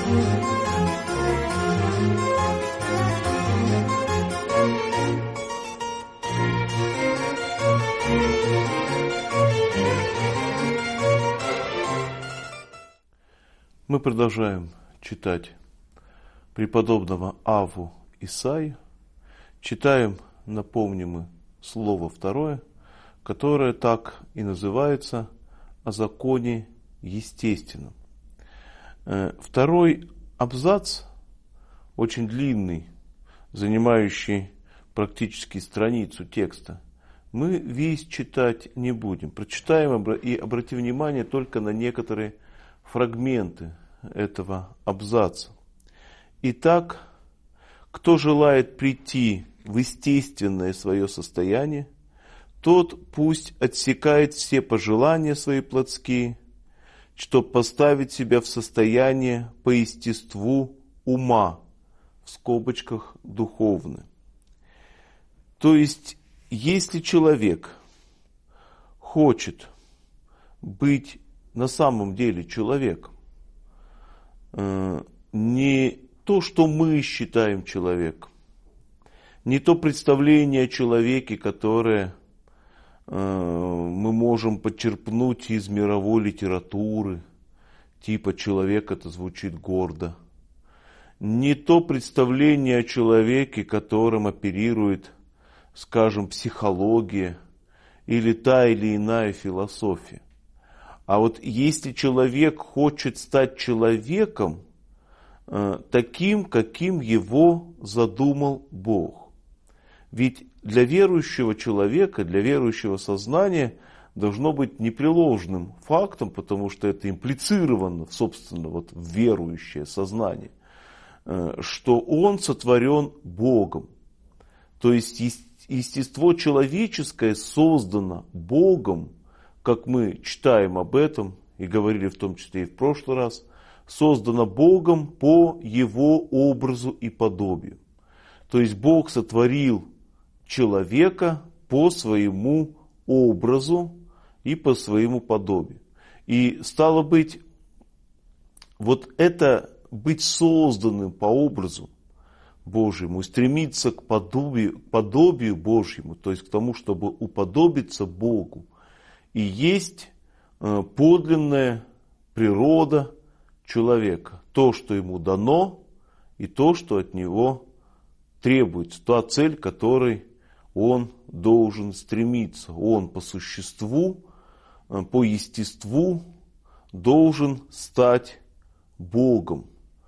Мы продолжаем читать преподобного Авву Исаию. Читаем, напомним мы, слово второе, которое так и называется «О законе естественном». Второй абзац, очень длинный, занимающий практически страницу текста, мы весь читать не будем. Прочитаем и обратим внимание только на некоторые фрагменты этого абзаца. Итак, кто желает прийти в естественное свое состояние, тот пусть отсекает все пожелания свои плотские, чтобы поставить себя в состояние по естеству ума, в скобочках духовное. То есть, если человек хочет быть на самом деле человеком, не то, что мы считаем человеком, не то представление о человеке, которое мы можем почерпнуть из мировой литературы, типа «человек» это звучит гордо, не то представление о человеке, которым оперирует, скажем, психология или та или иная философия. А вот если человек хочет стать человеком, таким, каким его задумал Бог. Ведь для верующего человека, для верующего сознания должно быть непреложным фактом, потому что это имплицировано, собственно, вот в верующее сознание, что он сотворен Богом. То есть естество человеческое создано Богом, как мы читаем об этом и говорили в том числе и в прошлый раз, создано Богом по Его образу и подобию. То есть Бог сотворил человека по своему образу и по своему подобию. И стало быть, вот это быть созданным по образу Божьему, стремиться к подобию Божьему, то есть к тому, чтобы уподобиться Богу, и есть подлинная природа человека. То, что ему дано, и то, что от него требуется. Та цель, к которой он должен стремиться. Он по существу, по естеству должен стать Богом.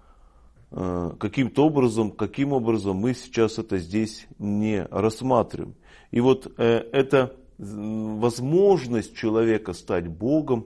Каким образом мы сейчас это здесь не рассматриваем. И вот эта возможность человека стать Богом,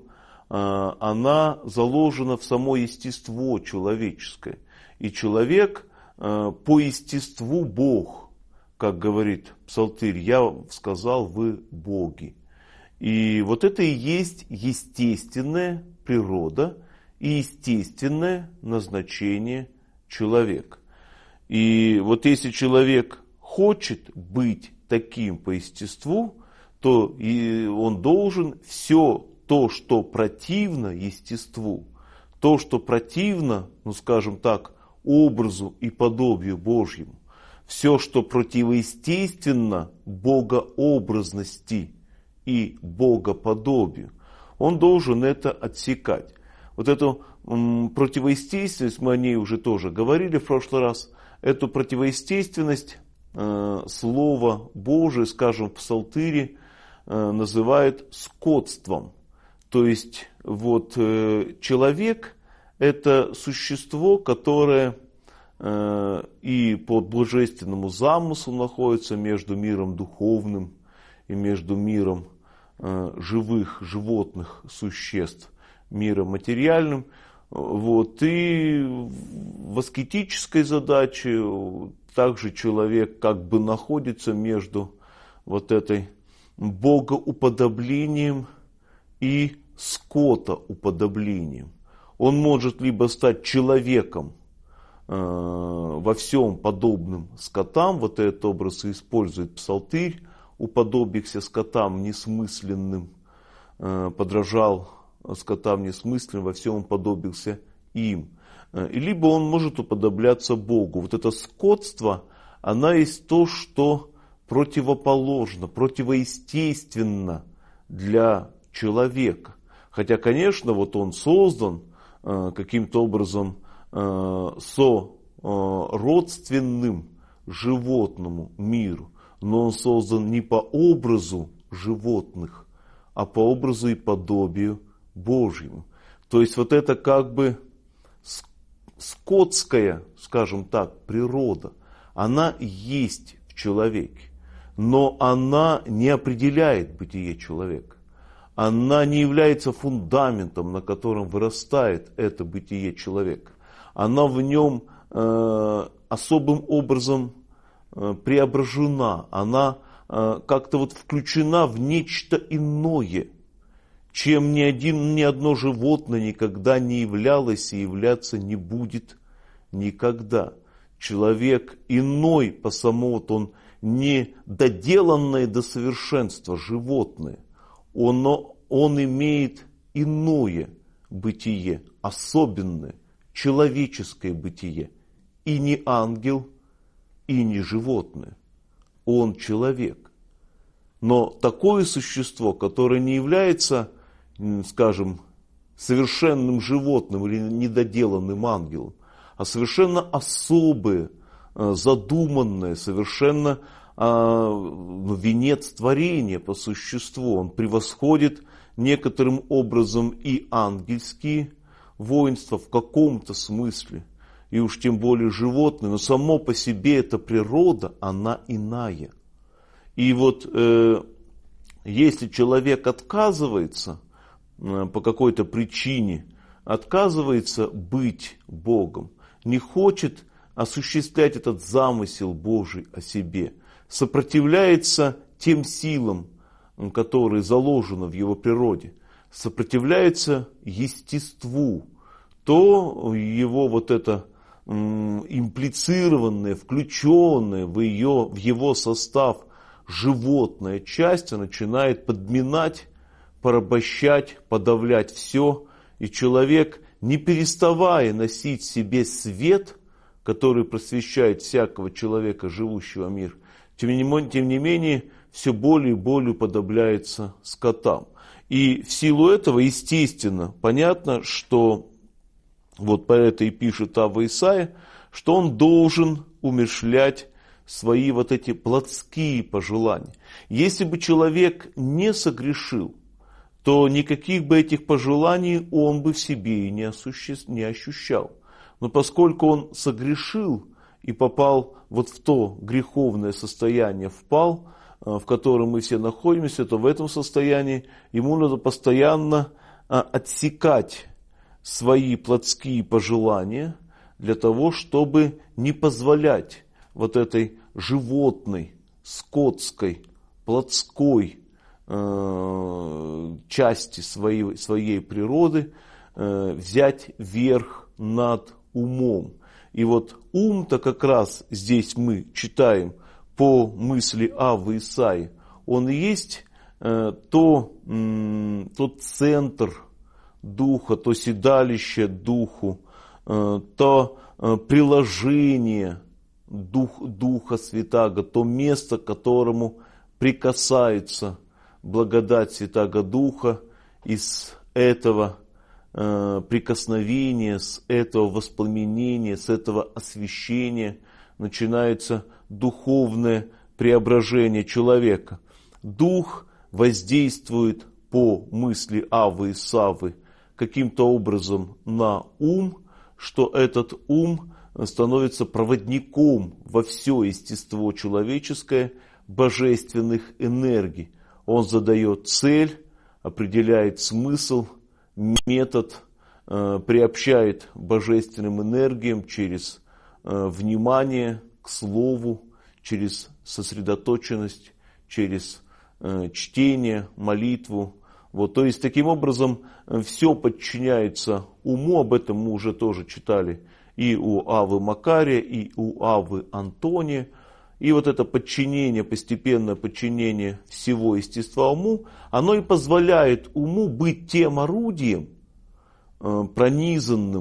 она заложена в само естество человеческое. И человек по естеству Бог, как говорит Псалтырь, я сказал, вы боги. И вот это и есть естественная природа и естественное назначение человека. И вот если человек хочет быть таким по естеству, то и он должен все то, что противно естеству, то, что противно, скажем так, образу и подобию Божьему, все, что противоестественно богообразности и богоподобию, он должен это отсекать. Вот эту противоестественность, мы о ней уже тоже говорили в прошлый раз, эту противоестественность Слово Божие, скажем, в Псалтыре, называют скотством. То есть вот человек – это существо, которое и по божественному замыслу находится между миром духовным и между миром живых, животных существ, миром материальным. Вот. И в аскетической задаче также человек как бы находится между вот этой богоуподоблением и скотоуподоблением. Он может либо стать человеком во всем подобным скотам, вот этот образ и использует Псалтырь, уподобихся скотам несмысленным, подражал скотам несмысленным, во всем уподобился им. либо он может уподобляться Богу. Вот это скотство, она есть то, что противоположно, противоестественно для человека. Хотя, конечно, вот он создан каким-то образом родственным животному миру, но он создан не по образу животных, а по образу и подобию Божьему. То есть вот это как бы скотская, скажем так, природа, она есть в человеке, но она не определяет бытие человека. Она не является фундаментом, на котором вырастает это бытие человека. Она в нем особым образом преображена, она как-то вот включена в нечто иное, чем ни одно животное никогда не являлось и являться не будет никогда. Человек иной по самому, вот он не доделанное до совершенства животное, он имеет иное бытие, особенное, человеческое бытие. И не ангел, и не животное. Он человек. Но такое существо, которое не является, скажем, совершенным животным или недоделанным ангелом, а совершенно особое, задуманное, совершенно венец творения по существу. Он превосходит некоторым образом и ангельские воинства в каком-то смысле, и уж тем более животное, но само по себе эта природа, она иная. И вот если человек отказывается по какой-то причине, отказывается быть Богом, не хочет осуществлять этот замысел Божий о себе, сопротивляется тем силам, которые заложены в его природе, сопротивляется естеству, то его вот это имплицированное, включенное в его состав животная часть начинает подминать, порабощать, подавлять все, и человек, не переставая носить в себе свет, который просвещает всякого человека, живущего в мире, тем не менее, все более и более уподобляется скотам. И в силу этого, естественно, понятно, что вот по этой пишет Авва Исаия, что он должен умерщвлять свои вот эти плотские пожелания. Если бы человек не согрешил, то никаких бы этих пожеланий он бы в себе и не ощущал. Но поскольку он согрешил и попал вот в то греховное состояние, впал, в котором мы все находимся, то в этом состоянии ему надо постоянно отсекать свои плотские пожелания для того, чтобы не позволять вот этой животной, скотской, плотской части своей природы взять верх над умом. И вот ум-то как раз здесь мы читаем по мысли Аввы Исаии, он и есть тот центр духа, то седалище духу, то приложение Духа Святаго, то место, к которому прикасается благодать Святаго Духа. Из этого прикосновения, с этого воспламенения, с этого освящения начинается духовное преображение человека. Дух воздействует по мысли Аввы и Саввы каким-то образом на ум, что этот ум становится проводником во все естество человеческое божественных энергий. Он задает цель, определяет смысл, метод, приобщает божественным энергиям через внимание к слову, через сосредоточенность, через чтение, молитву. Вот, то есть, таким образом, все подчиняется уму, об этом мы уже тоже читали и у Аввы Макария, и у Аввы Антония. И вот это подчинение, постепенное подчинение всего естества уму, оно и позволяет уму быть тем орудием, пронизанным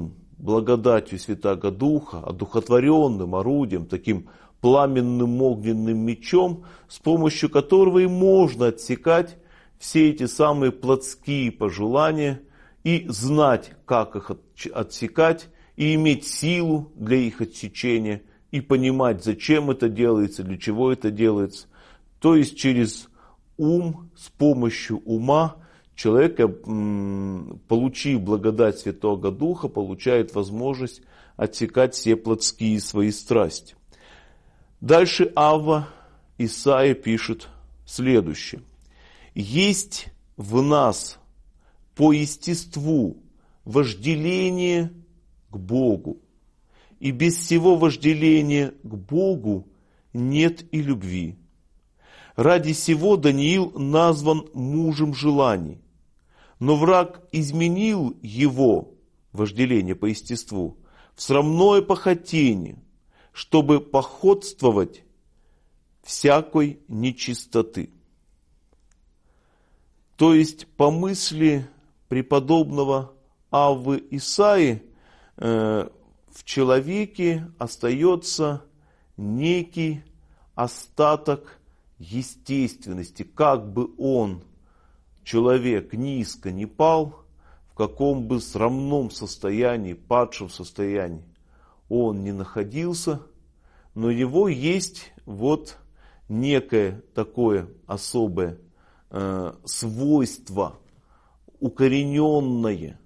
благодатью Святаго Духа, одухотворенным орудием, таким пламенным огненным мечом, с помощью которого и можно отсекать все эти самые плотские пожелания и знать, как их отсекать, и иметь силу для их отсечения, и понимать, зачем это делается, для чего это делается. То есть через ум, с помощью ума человек, получив благодать Святого Духа, получает возможность отсекать все плотские свои страсти. Дальше Авва Исаия пишет следующее. «Есть в нас по естеству вожделение к Богу, и без всего вожделения к Богу нет и любви. Ради сего Даниил назван мужем желаний, но враг изменил его, вожделение по естеству, в срамное похотение, чтобы походствовать всякой нечистоты». То есть, по мысли преподобного Аввы Исаии, в человеке остается некий остаток естественности. Как бы он, человек, низко не пал, в каком бы срамном состоянии, падшем состоянии он не находился, но у него есть вот некое такое особое свойство, укорененное,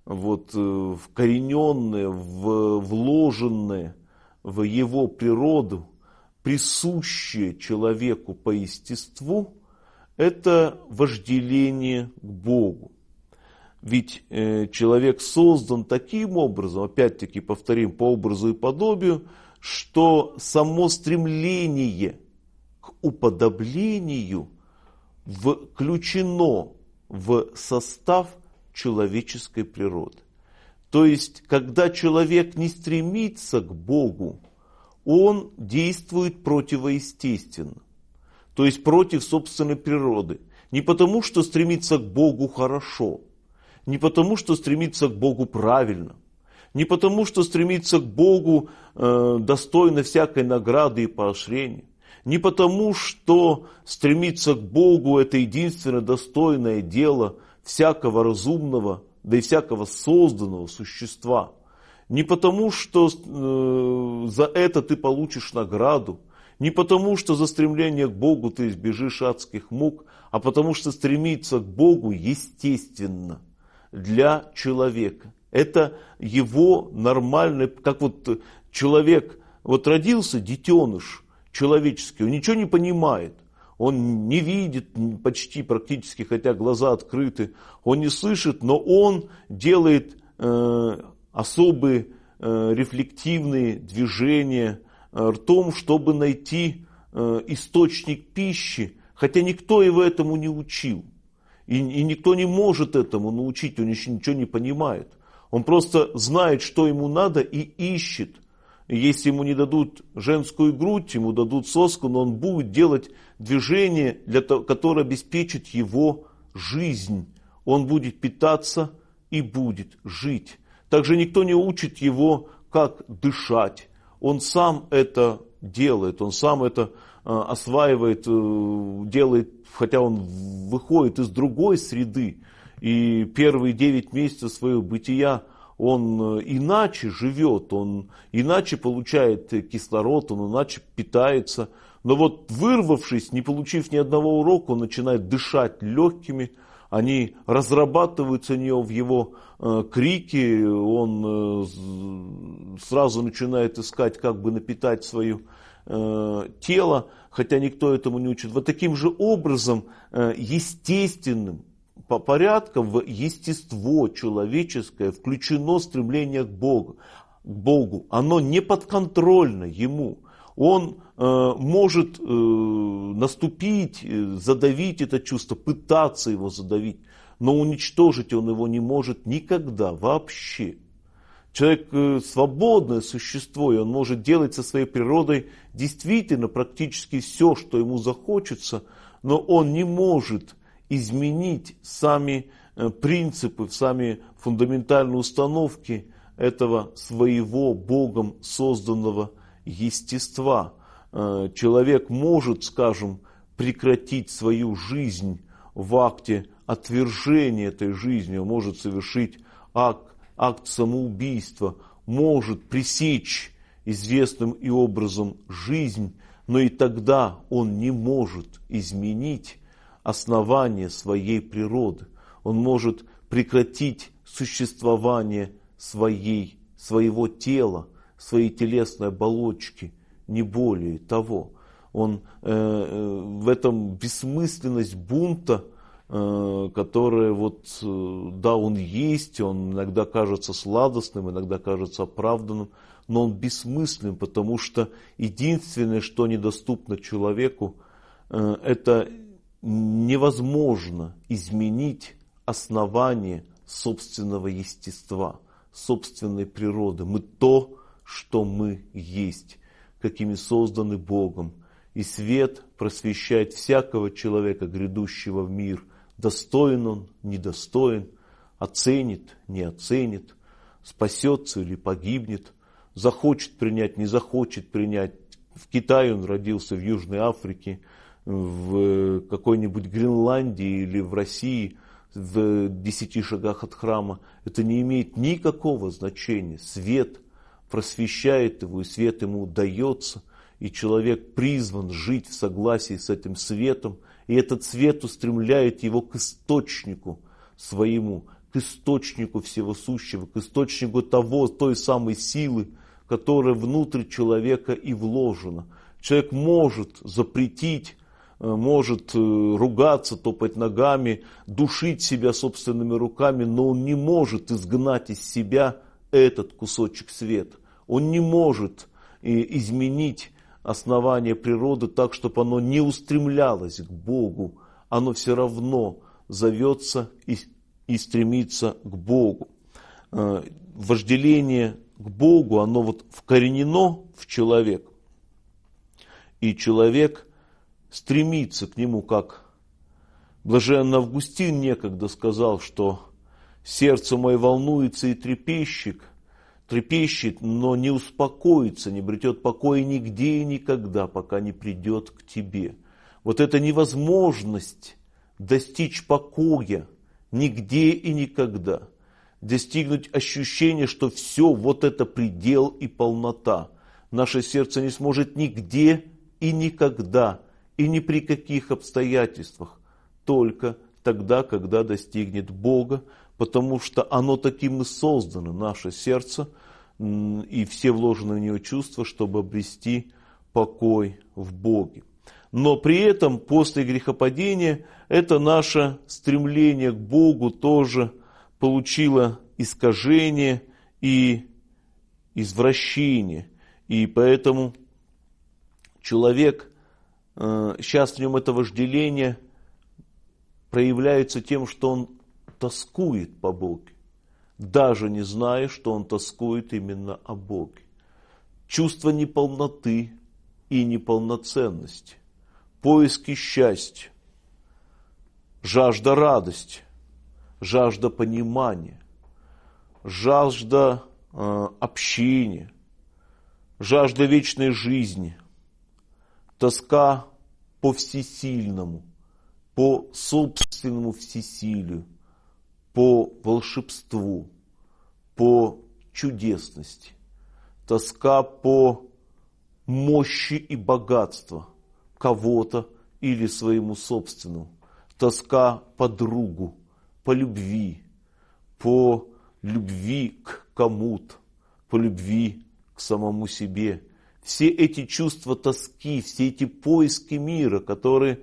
вкорененное, вложенное в его природу, присущее человеку по естеству, это вожделение к Богу. Ведь человек создан таким образом, опять-таки повторим, по образу и подобию, что само стремление к уподоблению включено в состав человеческой природы. То есть, когда человек не стремится к Богу, он действует противоестественно, то есть против собственной природы. Не потому, что стремится к Богу хорошо, не потому, что стремится к Богу правильно, не потому, что стремится к Богу достойно всякой награды и поощрения, не потому, что стремиться к Богу это единственное достойное дело всякого разумного, да и всякого созданного существа. Не потому, что за это ты получишь награду, не потому, что за стремление к Богу ты избежишь адских мук, а потому, что стремиться к Богу естественно для человека. Это его нормальное, как вот человек, вот родился детеныш человеческий, он ничего не понимает. Он не видит почти практически, хотя глаза открыты. Он не слышит, но он делает особые рефлективные движения ртом, чтобы найти источник пищи. Хотя никто его этому не учил. И никто не может этому научить, он еще ничего не понимает. Он просто знает, что ему надо, и ищет. Если ему не дадут женскую грудь, ему дадут соску, но он будет делать движение, которое обеспечит его жизнь. Он будет питаться и будет жить. Также никто не учит его, как дышать. Он сам это делает, он сам это осваивает, делает, хотя он выходит из другой среды. И первые 9 месяцев своего бытия он иначе живет, он иначе получает кислород, он иначе питается. Но вот вырвавшись, не получив ни одного урока, он начинает дышать легкими, они разрабатываются у него в его крике, он сразу начинает искать, как бы напитать свое тело, хотя никто этому не учит. Вот таким же образом, естественным порядком в естество человеческое включено стремление к Богу. Оно не подконтрольно ему. Он может наступить, задавить это чувство, пытаться его задавить, но уничтожить он его не может никогда, вообще. Человек свободное существо, и он может делать со своей природой действительно практически все, что ему захочется, но он не может изменить сами принципы, сами фундаментальные установки этого своего Богом созданного естества. Человек может, скажем, прекратить свою жизнь в акте отвержения этой жизни, он может совершить акт самоубийства, может пресечь известным и образом жизнь, но и тогда он не может изменить основание своей природы. Он может прекратить существование своего тела, своей телесной оболочки, не более того. В этом бессмысленность бунта, которая он есть, он иногда кажется сладостным, иногда кажется оправданным, но он бессмыслен, потому что единственное, что недоступно человеку, это невозможно изменить основание собственного естества, собственной природы. Мы то, что мы есть, какими созданы Богом. И свет просвещает всякого человека, грядущего в мир. Достоин он, недостоин, оценит, не оценит, спасется или погибнет, захочет принять, не захочет принять. В Китае он родился, в Южной Африке, в какой-нибудь Гренландии или в России, в 10 шагах от храма. Это не имеет никакого значения. Свет просвещает его, и свет ему дается, и человек призван жить в согласии с этим светом, и этот свет устремляет его к источнику своему, к источнику всего сущего, к источнику той самой силы, которая внутрь человека и вложена. Человек может запретить, может ругаться, топать ногами, душить себя собственными руками, но он не может изгнать из себя этот кусочек света. Он не может изменить основание природы так, чтобы оно не устремлялось к Богу. Оно все равно зовется и стремится к Богу. Вожделение к Богу, оно вкоренено в человека. И человек стремится к нему, как блаженный Августин некогда сказал, что сердце мое волнуется и трепещет, но не успокоится, не обретет покоя нигде и никогда, пока не придет к тебе. Вот эта невозможность достичь покоя нигде и никогда, достигнуть ощущения, что все, вот это предел и полнота. Наше сердце не сможет нигде и никогда, и ни при каких обстоятельствах, только тогда, когда достигнет Бога, потому что оно таким и создано, наше сердце, и все вложенные в него чувства, чтобы обрести покой в Боге. Но при этом после грехопадения это наше стремление к Богу тоже получило искажение и извращение. И поэтому человек, сейчас в нем это вожделение проявляется тем, что он тоскует по Богу, даже не зная, что он тоскует именно о Боге. Чувство неполноты и неполноценности, поиски счастья, жажда радости, жажда понимания, жажда общения, жажда вечной жизни, тоска по всесильному, по собственному всесилию, по волшебству, по чудесности, тоска по мощи и богатству кого-то или своему собственному, тоска по другу, по любви к кому-то, по любви к самому себе. Все эти чувства тоски, все эти поиски мира, которые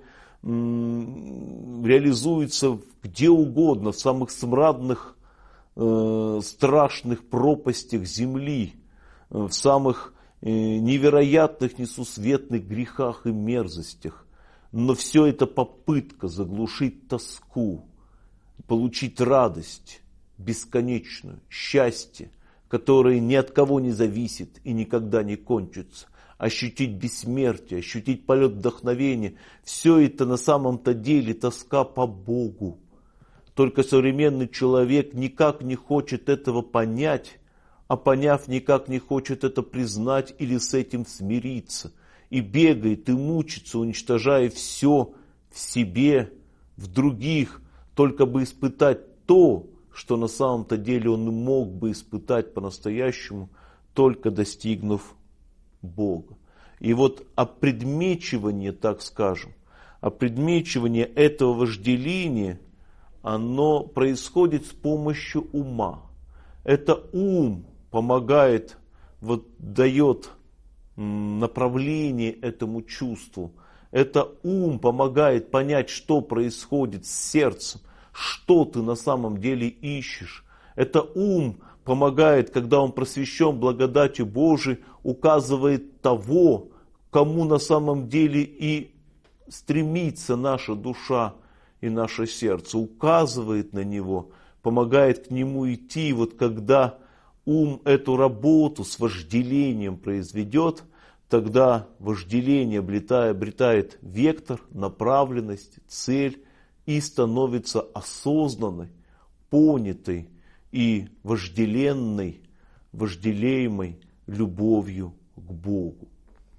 реализуются где угодно, в самых смрадных, страшных пропастях земли, в самых невероятных, несусветных грехах и мерзостях. Но все это попытка заглушить тоску, получить радость бесконечную, счастье, которое ни от кого не зависит и никогда не кончится. Ощутить бессмертие, ощутить полет вдохновения. Все это на самом-то деле тоска по Богу. Только современный человек никак не хочет этого понять, а поняв, никак не хочет это признать или с этим смириться, и бегает и мучится, уничтожая все в себе, в других, только бы испытать то, что на самом-то деле он мог бы испытать по-настоящему, только достигнув Бога. И вот опредмечивание, так скажем, опредмечивание этого вожделения, оно происходит с помощью ума. Это ум помогает, вот дает направление этому чувству. Это ум помогает понять, что происходит с сердцем, что ты на самом деле ищешь. Это ум помогает, когда он просвещен благодатью Божией, указывает того, кому на самом деле и стремится наша душа и наше сердце, указывает на него, помогает к нему идти. Вот когда ум эту работу с вожделением произведет, тогда вожделение обретает вектор, направленность, цель и становится осознанной, понятой и вожделенной, вожделеемой любовью к Богу.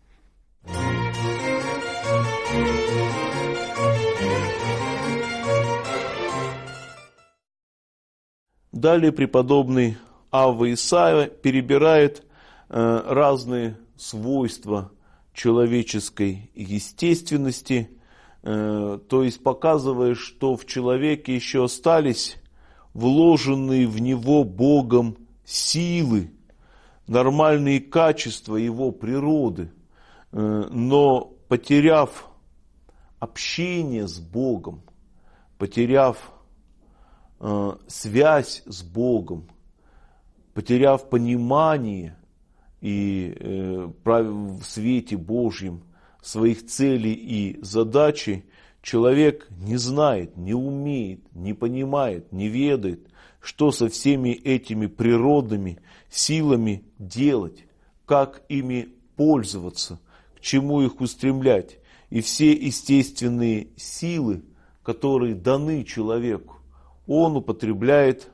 Далее преподобный Авва Исаия перебирает разные свойства человеческой естественности, то есть показывая, что в человеке еще остались вложенные в него Богом силы, нормальные качества его природы, но потеряв общение с Богом, потеряв связь с Богом, потеряв понимание и в свете Божьем своих целей и задачей, человек не знает, не умеет, не понимает, не ведает, что со всеми этими природными силами делать, как ими пользоваться, к чему их устремлять. И все естественные силы, которые даны человеку, он употребляет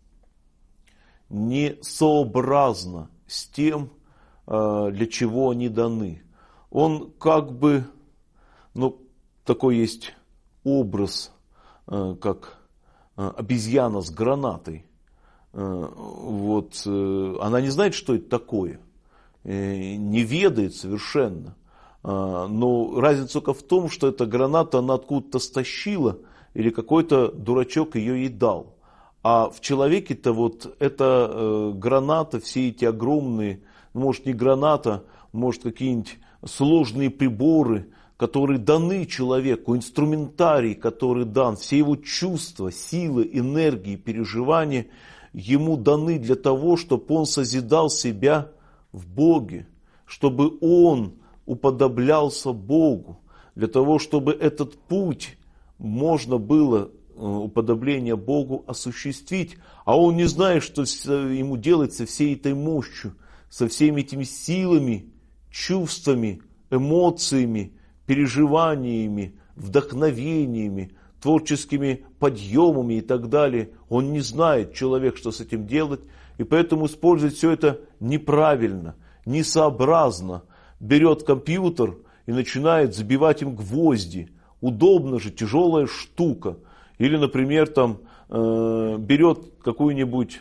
несообразно с тем, для чего они даны. Он как бы, такой есть образ, как обезьяна с гранатой. Вот, она не знает, что это такое, не ведает совершенно. Но разница только в том, что эта граната она откуда-то стащила, или какой-то дурачок ее ей дал. А в человеке-то вот эта граната, все эти огромные, может не граната, может какие-нибудь сложные приборы, которые даны человеку, инструментарий, который дан, все его чувства, силы, энергии, переживания, ему даны для того, чтобы он созидал себя в Боге, чтобы он уподоблялся Богу, для того, чтобы этот путь можно было уподобление Богу осуществить, а он не знает, что ему делать со всей этой мощью, со всеми этими силами, чувствами, эмоциями, переживаниями, вдохновениями, творческими подъемами и так далее. Он не знает, человек, что с этим делать, и поэтому использует все это неправильно, несообразно. Берет компьютер и начинает забивать им гвозди. Удобно же, тяжелая штука. Или, например, берет какой-нибудь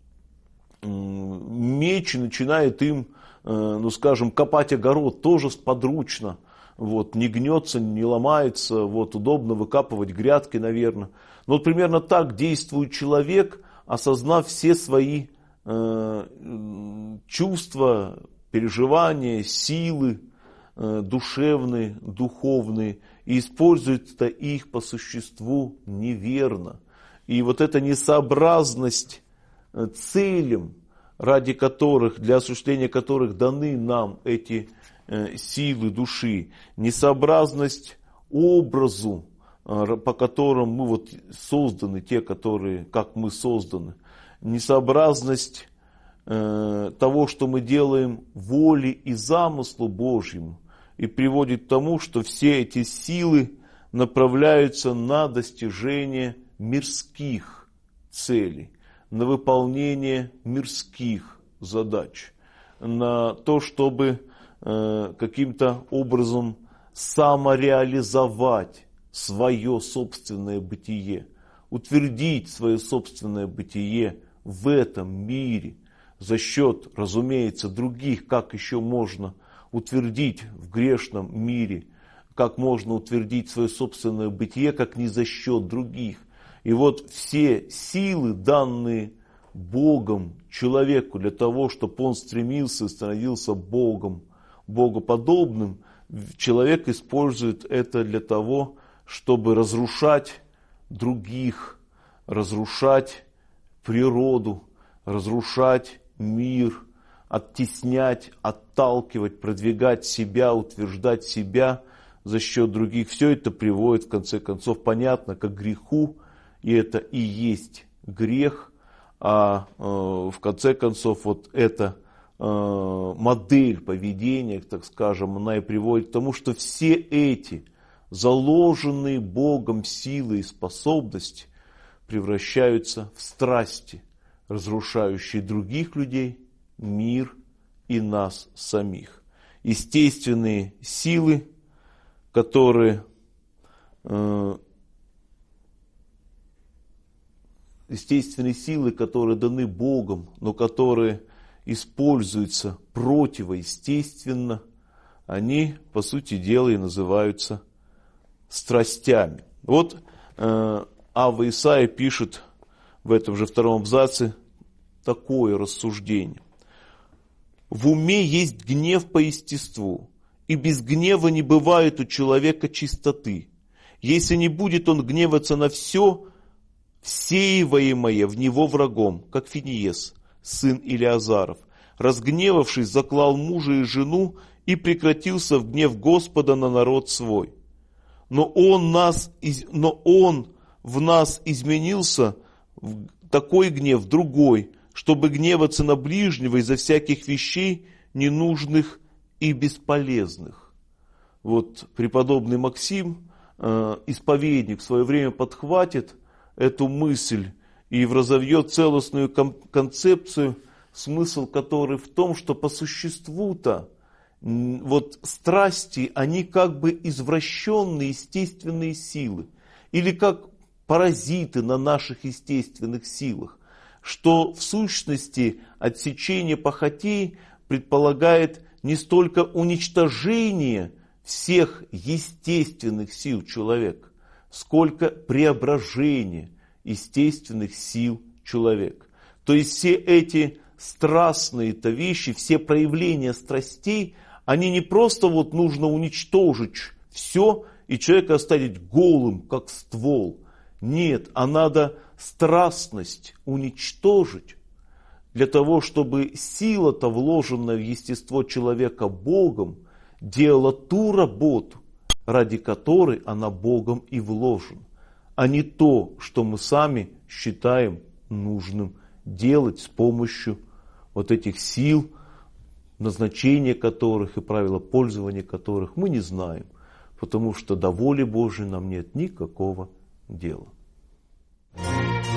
меч и начинает им, копать огород, тоже подручно. Вот, не гнется, не ломается, вот, удобно выкапывать грядки, наверное. Но вот примерно так действует человек, осознав все свои чувства, переживания, силы душевные, духовные, и использует их по существу неверно. И вот эта несообразность целям, ради которых, для осуществления которых даны нам эти силы души, несообразность образу, по которым мы вот созданы, те, которые, как мы созданы, несообразность того, что мы делаем воле и замыслу Божьему, и приводит к тому, что все эти силы направляются на достижение мирских целей, на выполнение мирских задач, на то, чтобы каким-то образом самореализовать свое собственное бытие, утвердить свое собственное бытие в этом мире за счет, разумеется, других, как еще можно утвердить в грешном мире, как можно утвердить свое собственное бытие, как не за счет других. И вот все силы, данные Богом человеку для того, чтобы он стремился и становился Богом, богоподобным, человек использует это для того, чтобы разрушать других, разрушать природу, разрушать мир, оттеснять, отталкивать, продвигать себя, утверждать себя за счет других. Все это приводит, в конце концов, понятно, к греху, и это и есть грех, а в конце концов вот эта модель поведения, так скажем, она и приводит к тому, что все эти заложенные Богом силы и способности превращаются в страсти, разрушающие других людей, мир и нас самих. Естественные силы, которые даны Богом, но которые используются противоестественно, они, по сути дела, и называются страстями. Вот Авва Исаия пишет в этом же втором абзаце такое рассуждение. «В уме есть гнев по естеству, и без гнева не бывает у человека чистоты. Если не будет он гневаться на все, всеиваемое в него врагом, как Финиес, сын Илиазаров, разгневавшись, заклал мужа и жену и прекратился в гнев Господа на народ свой. Но он в нас изменился в такой гнев, другой, чтобы гневаться на ближнего из-за всяких вещей ненужных и бесполезных». Вот преподобный Максим, исповедник, в свое время подхватит эту мысль и разовьет целостную концепцию, смысл которой в том, что по существу-то вот страсти, они как бы извращенные естественные силы, или как паразиты на наших естественных силах, что в сущности отсечение похотей предполагает не столько уничтожение всех естественных сил человека, сколько преображение естественных сил человека. То есть все эти страстные-то вещи, все проявления страстей, они не просто вот нужно уничтожить все и человека оставить голым, как ствол. Нет, а надо страстность уничтожить для того, чтобы сила-то, вложенная в естество человека Богом, делала ту работу, ради которой она Богом и вложена, а не то, что мы сами считаем нужным делать с помощью вот этих сил, назначение которых и правила пользования которых мы не знаем, потому что до воли Божией нам нет никакого дела.